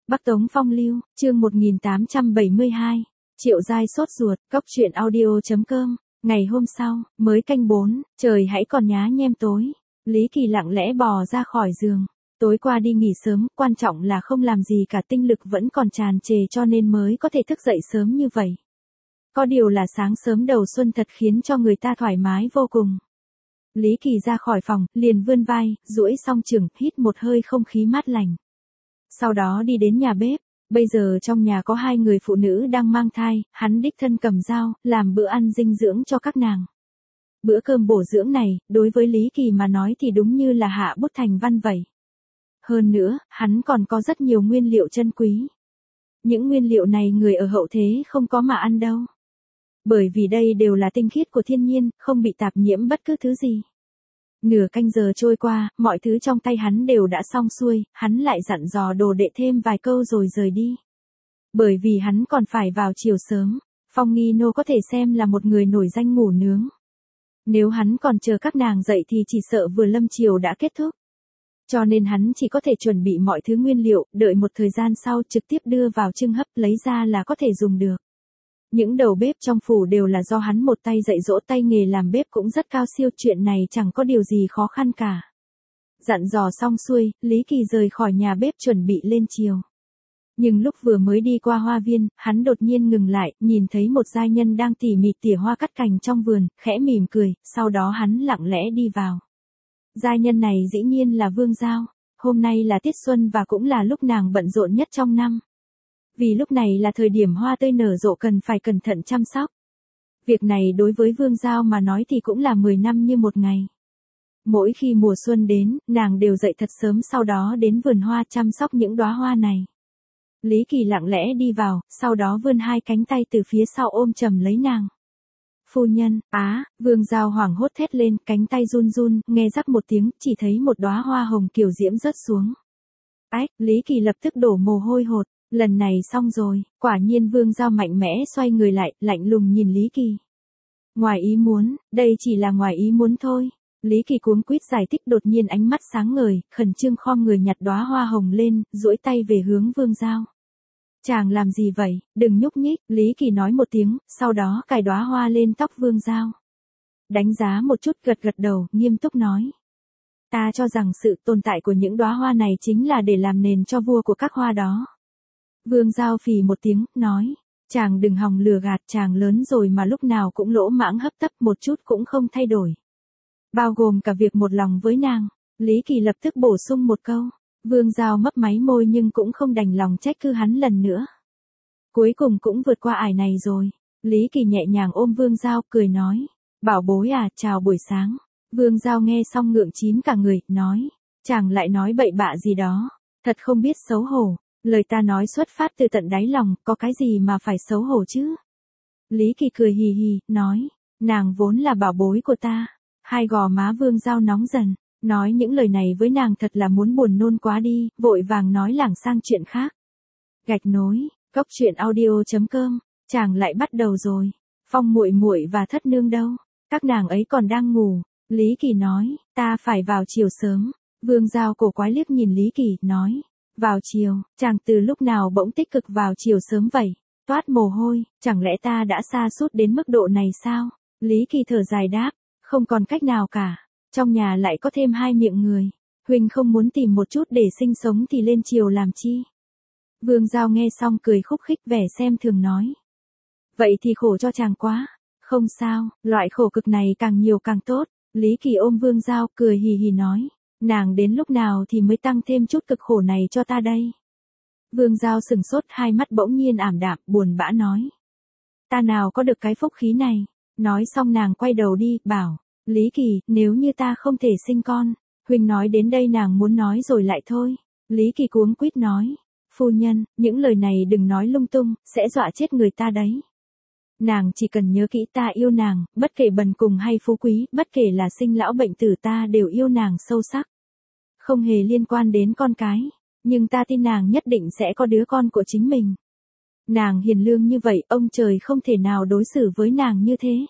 Bắc Tống Phong Lưu, chương 1872. Triệu Giai sốt ruột, cóc truyện audio.com. Ngày hôm sau, mới canh 4, trời hãy còn nhá nhem tối. Lý Kỳ lặng lẽ bò ra khỏi giường. Tối qua đi nghỉ sớm, quan trọng là không làm gì cả, tinh lực vẫn còn tràn trề cho nên mới có thể thức dậy sớm như vậy. Có điều là sáng sớm đầu xuân thật khiến cho người ta thoải mái vô cùng. Lý Kỳ ra khỏi phòng, liền vươn vai, duỗi song chưởng, hít một hơi không khí mát lành. Sau đó đi đến nhà bếp, bây giờ trong nhà có 2 người phụ nữ đang mang thai, hắn đích thân cầm dao, làm bữa ăn dinh dưỡng cho các nàng. Bữa cơm bổ dưỡng này, đối với Lý Kỳ mà nói thì đúng như là hạ bút thành văn vậy. Hơn nữa, hắn còn có rất nhiều nguyên liệu chân quý. Những nguyên liệu này người ở hậu thế không có mà ăn đâu. Bởi vì đây đều là tinh khiết của thiên nhiên, không bị tạp nhiễm bất cứ thứ gì. Nửa canh giờ trôi qua, mọi thứ trong tay hắn đều đã xong xuôi, hắn lại dặn dò đồ đệ thêm vài câu rồi rời đi. Bởi vì hắn còn phải vào chiều sớm, Phong Nghi Nô có thể xem là một người nổi danh ngủ nướng. Nếu hắn còn chờ các nàng dậy thì chỉ sợ vừa lâm chiều đã kết thúc. Cho nên hắn chỉ có thể chuẩn bị mọi thứ nguyên liệu, đợi một thời gian sau trực tiếp đưa vào chưng hấp, lấy ra là có thể dùng được. Những đầu bếp trong phủ đều là do hắn một tay dạy dỗ, tay nghề làm bếp cũng rất cao siêu, chuyện này chẳng có điều gì khó khăn cả. Dặn dò xong xuôi, Lý Kỳ rời khỏi nhà bếp chuẩn bị lên chiều. Nhưng lúc vừa mới đi qua hoa viên, hắn đột nhiên ngừng lại, nhìn thấy một giai nhân đang tỉ mỉ tỉa hoa cắt cành trong vườn, khẽ mỉm cười, sau đó hắn lặng lẽ đi vào. Giai nhân này dĩ nhiên là Vương Giao, hôm nay là tiết xuân và cũng là lúc nàng bận rộn nhất trong năm. Vì lúc này là thời điểm hoa tươi nở rộ, cần phải cẩn thận chăm sóc. Việc này đối với Vương Giao mà nói thì cũng là 10 năm như một ngày. Mỗi khi mùa xuân đến, nàng đều dậy thật sớm, sau đó đến vườn hoa chăm sóc những đóa hoa này. Lý Kỳ lặng lẽ đi vào, sau đó vươn 2 cánh tay từ phía sau ôm chầm lấy nàng. Phu nhân, Vương Giao hoảng hốt thét lên, cánh tay run run, nghe rắc một tiếng, chỉ thấy một đóa hoa hồng kiều diễm rớt xuống. Lý Kỳ lập tức đổ mồ hôi hột. Lần này xong rồi, quả nhiên Vương Giao mạnh mẽ xoay người lại, lạnh lùng nhìn Lý Kỳ. Ngoài ý muốn, đây chỉ là ngoài ý muốn thôi. Lý Kỳ cuống quýt giải thích, đột nhiên ánh mắt sáng ngời, khẩn trương khom người nhặt đóa hoa hồng lên, duỗi tay về hướng Vương Giao. Chàng làm gì vậy, đừng nhúc nhích, Lý Kỳ nói một tiếng, sau đó cài đóa hoa lên tóc Vương Giao. Đánh giá một chút, gật gật đầu, nghiêm túc nói. Ta cho rằng sự tồn tại của những đóa hoa này chính là để làm nền cho vua của các hoa đó. Vương Giao phì một tiếng, nói, chàng đừng hòng lừa gạt, chàng lớn rồi mà lúc nào cũng lỗ mãng hấp tấp, một chút cũng không thay đổi. Bao gồm cả việc một lòng với nàng. Lý Kỳ lập tức bổ sung một câu. Vương Giao mấp máy môi nhưng cũng không đành lòng trách cứ hắn lần nữa. Cuối cùng cũng vượt qua ải này rồi. Lý Kỳ nhẹ nhàng ôm Vương Giao, cười nói, bảo bối à, chào buổi sáng. Vương Giao nghe xong ngượng chín cả người, nói, chàng lại nói bậy bạ gì đó, thật không biết xấu hổ. Lời ta nói xuất phát từ tận đáy lòng, có cái gì mà phải xấu hổ chứ? Lý Kỳ cười hì hì, nói, nàng vốn là bảo bối của ta. 2 gò má Vương Giao nóng dần, nói những lời này với nàng thật là muốn buồn nôn quá đi, vội vàng nói lảng sang chuyện khác. Gạch nối, cóc truyện audio.com, chàng lại bắt đầu rồi. Phong muội muội và Thất nương đâu? Các nàng ấy còn đang ngủ. Lý Kỳ nói, ta phải vào chiều sớm. Vương Giao cổ quái liếc nhìn Lý Kỳ, nói, vào chiều, chàng từ lúc nào bỗng tích cực vào chiều sớm vậy? Toát mồ hôi, chẳng lẽ ta đã sa sút đến mức độ này sao? Lý Kỳ thở dài đáp, không còn cách nào cả. Trong nhà lại có thêm 2 miệng người. Huynh không muốn tìm một chút để sinh sống thì lên chiều làm chi? Vương Giao nghe xong cười khúc khích, vẻ xem thường nói. Vậy thì khổ cho chàng quá. Không sao, loại khổ cực này càng nhiều càng tốt. Lý Kỳ ôm Vương Giao, cười hì hì nói. Nàng đến lúc nào thì mới tăng thêm chút cực khổ này cho ta đây? Vương Giao sừng sốt, 2 mắt bỗng nhiên ảm đạm, buồn bã nói. Ta nào có được cái phúc khí này? Nói xong nàng quay đầu đi, bảo, Lý Kỳ, nếu như ta không thể sinh con, huynh nói đến đây nàng muốn nói rồi lại thôi. Lý Kỳ cuống quýt nói, phu nhân, những lời này đừng nói lung tung, sẽ dọa chết người ta đấy. Nàng chỉ cần nhớ kỹ, ta yêu nàng, bất kể bần cùng hay phú quý, bất kể là sinh lão bệnh tử, ta đều yêu nàng sâu sắc. Không hề liên quan đến con cái, nhưng ta tin nàng nhất định sẽ có đứa con của chính mình. Nàng hiền lương như vậy, ông trời không thể nào đối xử với nàng như thế.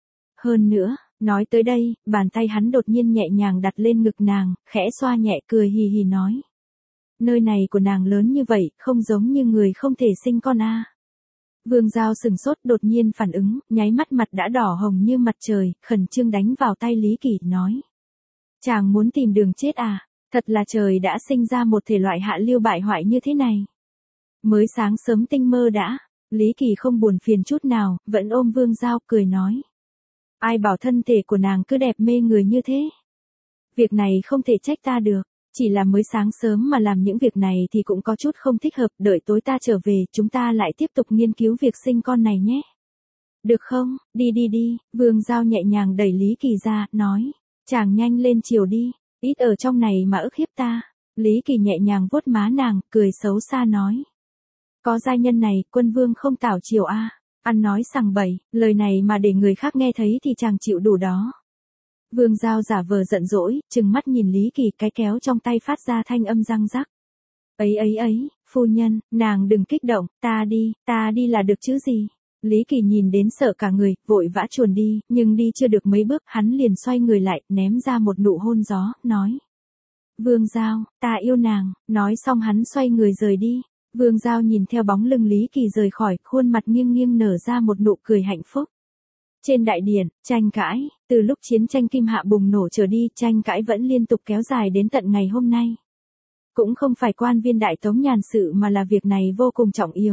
Hơn nữa, nói tới đây, bàn tay hắn đột nhiên nhẹ nhàng đặt lên ngực nàng, khẽ xoa nhẹ, cười hì hì nói. nơi này của nàng lớn như vậy, không giống như người không thể sinh con a. Vương Giao sừng sốt đột nhiên phản ứng, nháy mắt mặt đã đỏ hồng như mặt trời, khẩn trương đánh vào tay Lý Kỳ, nói. Chàng muốn tìm đường chết à? Thật là trời đã sinh ra một thể loại hạ lưu bại hoại như thế này. Mới sáng sớm tinh mơ đã, Lý Kỳ không buồn phiền chút nào, vẫn ôm Vương Giao cười nói. Ai bảo thân thể của nàng cứ đẹp mê người như thế? Việc này không thể trách ta được, chỉ là mới sáng sớm mà làm những việc này thì cũng có chút không thích hợp, đợi tối ta trở về chúng ta lại tiếp tục nghiên cứu việc sinh con này nhé. Được không, đi, Vương Giao nhẹ nhàng đẩy Lý Kỳ ra, nói, chàng nhanh lên chiều đi, ít ở trong này mà ức hiếp ta. Lý Kỳ nhẹ nhàng vuốt má nàng, cười xấu xa nói. Có giai nhân này, quân vương không tảo chiều a. Ăn nói sằng bậy, lời này mà để người khác nghe thấy thì chàng chịu đủ đó. Vương Giao giả vờ giận dỗi, trừng mắt nhìn Lý Kỳ, cái kéo trong tay phát ra thanh âm răng rắc. Ấy, phu nhân, nàng đừng kích động, ta đi là được chứ gì. Lý Kỳ nhìn đến sợ cả người, vội vã chuồn đi, nhưng đi chưa được mấy bước, hắn liền xoay người lại, ném ra một nụ hôn gió, nói. Vương Giao, ta yêu nàng, nói xong hắn xoay người rời đi. Vương Giao nhìn theo bóng lưng Lý Kỳ rời khỏi, khuôn mặt nghiêng nghiêng nở ra một nụ cười hạnh phúc. Trên đại điện, tranh cãi, từ lúc chiến tranh Kim Hạ bùng nổ trở đi, tranh cãi vẫn liên tục kéo dài đến tận ngày hôm nay. Cũng không phải quan viên Đại Tống nhàn sự mà là việc này vô cùng trọng yếu.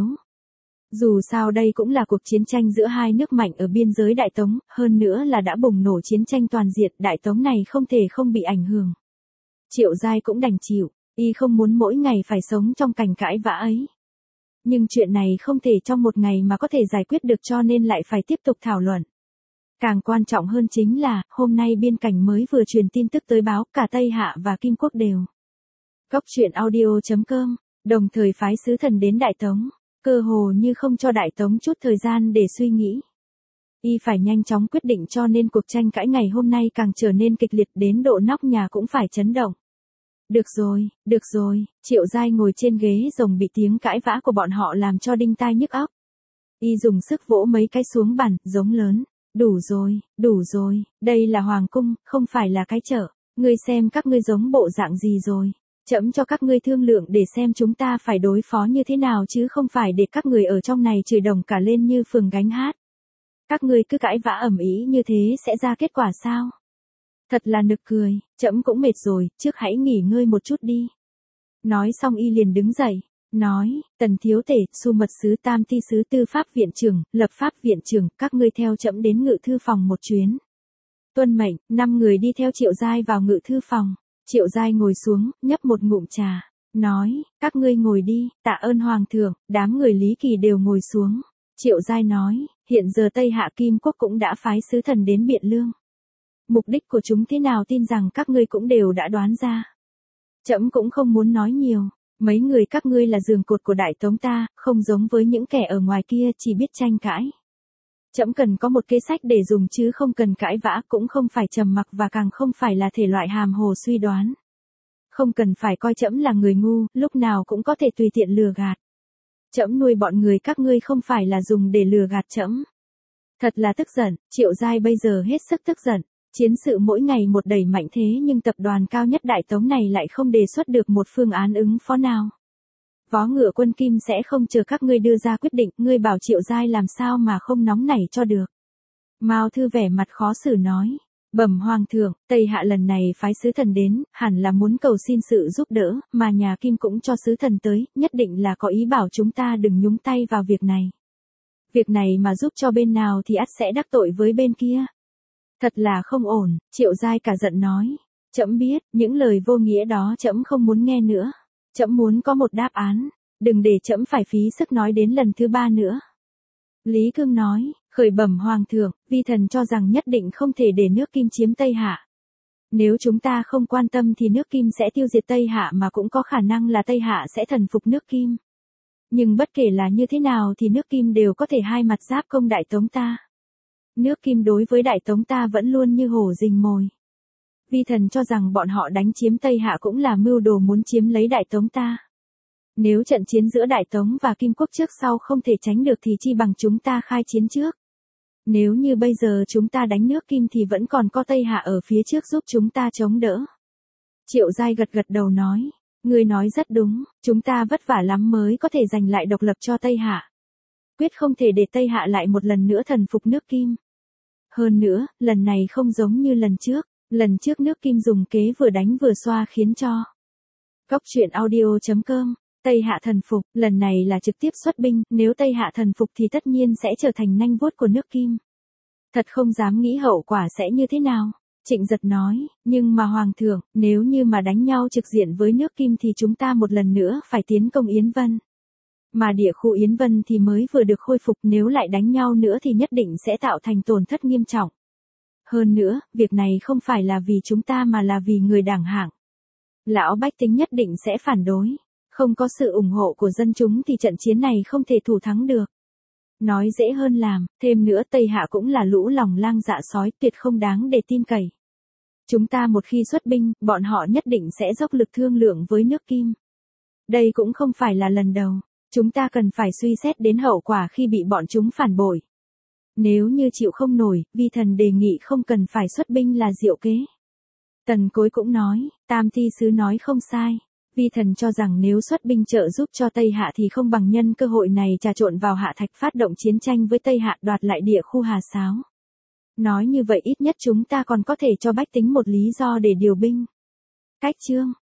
Dù sao đây cũng là cuộc chiến tranh giữa hai nước mạnh ở biên giới Đại Tống, hơn nữa là đã bùng nổ chiến tranh toàn diện, Đại Tống này không thể không bị ảnh hưởng. Triệu Giai cũng đành chịu, y không muốn mỗi ngày phải sống trong cảnh cãi vã ấy. Nhưng chuyện này không thể trong một ngày mà có thể giải quyết được cho nên lại phải tiếp tục thảo luận. Càng quan trọng hơn chính là, hôm nay biên cảnh mới vừa truyền tin tức tới báo, cả Tây Hạ và Kim Quốc đều. Góc truyện audio.com, đồng thời phái sứ thần đến Đại Tống, cơ hồ như không cho Đại Tống chút thời gian để suy nghĩ. Y phải nhanh chóng quyết định cho nên cuộc tranh cãi ngày hôm nay càng trở nên kịch liệt đến độ nóc nhà cũng phải chấn động. Được rồi, Triệu Giai ngồi trên ghế rồng bị tiếng cãi vã của bọn họ làm cho đinh tai nhức óc. Y dùng sức vỗ mấy cái xuống bàn, giống lớn. Đủ rồi, đây là hoàng cung, không phải là cái chợ. Ngươi xem các ngươi giống bộ dạng gì rồi. Trẫm cho các ngươi thương lượng để xem chúng ta phải đối phó như thế nào chứ không phải để các người ở trong này chửi đồng cả lên như phường gánh hát. Các ngươi cứ cãi vã ầm ĩ như thế sẽ ra kết quả sao? Thật là nực cười, trẫm cũng mệt rồi, trước hãy nghỉ ngơi một chút đi. Nói xong y liền đứng dậy, nói, Tần thiếu tể, Xu mật sứ, Tam thi sứ, Tư pháp viện trưởng, Lập pháp viện trưởng, các ngươi theo trẫm đến ngự thư phòng một chuyến. Tuân mệnh, 5 người đi theo Triệu Giai vào ngự thư phòng. Triệu Giai ngồi xuống, nhấp một ngụm trà, nói, các ngươi ngồi đi, tạ ơn hoàng thượng. Đám người Lý Kỳ đều ngồi xuống. Triệu Giai nói, hiện giờ Tây Hạ Kim Quốc cũng đã phái sứ thần đến Biện Lương. Mục đích của chúng thế nào tin rằng các ngươi cũng đều đã đoán ra. Trẫm cũng không muốn nói nhiều, mấy người các ngươi là giường cột của Đại Tống ta, không giống với những kẻ ở ngoài kia chỉ biết tranh cãi. Trẫm cần có một kế sách để dùng chứ không cần cãi vã, cũng không phải trầm mặc và càng không phải là thể loại hàm hồ suy đoán. Không cần phải coi trẫm là người ngu, lúc nào cũng có thể tùy tiện lừa gạt. Trẫm nuôi bọn người các ngươi không phải là dùng để lừa gạt trẫm. Thật là tức giận, Triệu Giai bây giờ hết sức tức giận. Chiến sự mỗi ngày một đẩy mạnh thế nhưng tập đoàn cao nhất Đại Tống này lại không đề xuất được một phương án ứng phó nào. Vó ngựa quân Kim sẽ không chờ các ngươi đưa ra quyết định, ngươi bảo Triệu Giai làm sao mà không nóng nảy cho được. Mao Thư vẻ mặt khó xử nói, bẩm hoàng thượng, Tây Hạ lần này phái sứ thần đến, hẳn là muốn cầu xin sự giúp đỡ, mà nhà Kim cũng cho sứ thần tới, nhất định là có ý bảo chúng ta đừng nhúng tay vào việc này. Việc này mà giúp cho bên nào thì ắt sẽ đắc tội với bên kia. Thật là không ổn, Triệu Giai cả giận nói. Trẫm biết, những lời vô nghĩa đó trẫm không muốn nghe nữa. Trẫm muốn có một đáp án, đừng để trẫm phải phí sức nói đến lần thứ 3 nữa. Lý Cương nói, khởi bẩm hoàng thượng, vi thần cho rằng nhất định không thể để nước Kim chiếm Tây Hạ. Nếu chúng ta không quan tâm thì nước Kim sẽ tiêu diệt Tây Hạ mà cũng có khả năng là Tây Hạ sẽ thần phục nước Kim. Nhưng bất kể là như thế nào thì nước Kim đều có thể hai mặt giáp công Đại Tống ta. Nước Kim đối với Đại Tống ta vẫn luôn như hổ rình mồi. Vi thần cho rằng bọn họ đánh chiếm Tây Hạ cũng là mưu đồ muốn chiếm lấy Đại Tống ta. Nếu trận chiến giữa Đại Tống và Kim Quốc trước sau không thể tránh được thì chi bằng chúng ta khai chiến trước. Nếu như bây giờ chúng ta đánh nước Kim thì vẫn còn có Tây Hạ ở phía trước giúp chúng ta chống đỡ. Triệu Giai gật gật đầu nói, Ngươi nói rất đúng, chúng ta vất vả lắm mới có thể giành lại độc lập cho Tây Hạ. Quyết không thể để Tây Hạ lại một lần nữa thần phục nước Kim. Hơn nữa, lần này không giống như lần trước nước Kim dùng kế vừa đánh vừa xoa khiến cho. Góc truyện audio.com, Tây Hạ thần phục, lần này là trực tiếp xuất binh, nếu Tây Hạ thần phục thì tất nhiên sẽ trở thành nanh vuốt của nước Kim. Thật không dám nghĩ hậu quả sẽ như thế nào. Trịnh Giật nói, nhưng mà Hoàng thượng, nếu như mà đánh nhau trực diện với nước Kim thì chúng ta một lần nữa phải tiến công Yến Vân. Mà địa khu Yến Vân thì mới vừa được khôi phục, nếu lại đánh nhau nữa thì nhất định sẽ tạo thành tổn thất nghiêm trọng. Hơn nữa, việc này không phải là vì chúng ta mà là vì người đảng hạng. Lão bách tính nhất định sẽ phản đối. Không có sự ủng hộ của dân chúng thì trận chiến này không thể thủ thắng được. Nói dễ hơn làm, thêm nữa Tây Hạ cũng là lũ lòng lang dạ sói, tuyệt không đáng để tin cậy. Chúng ta một khi xuất binh, bọn họ nhất định sẽ dốc lực thương lượng với nước Kim. Đây cũng không phải là lần đầu, chúng ta cần phải suy xét đến hậu quả khi bị bọn chúng phản bội. Nếu như chịu không nổi, vi thần đề nghị không cần phải xuất binh là diệu kế. Tần Cối cũng nói, Tam Thi Sứ nói không sai. Vi thần cho rằng nếu xuất binh trợ giúp cho Tây Hạ thì không bằng nhân cơ hội này trà trộn vào Hạ Thạch phát động chiến tranh với Tây Hạ đoạt lại địa khu Hà Sáo. Nói như vậy ít nhất chúng ta còn có thể cho bách tính một lý do để điều binh. Cách chương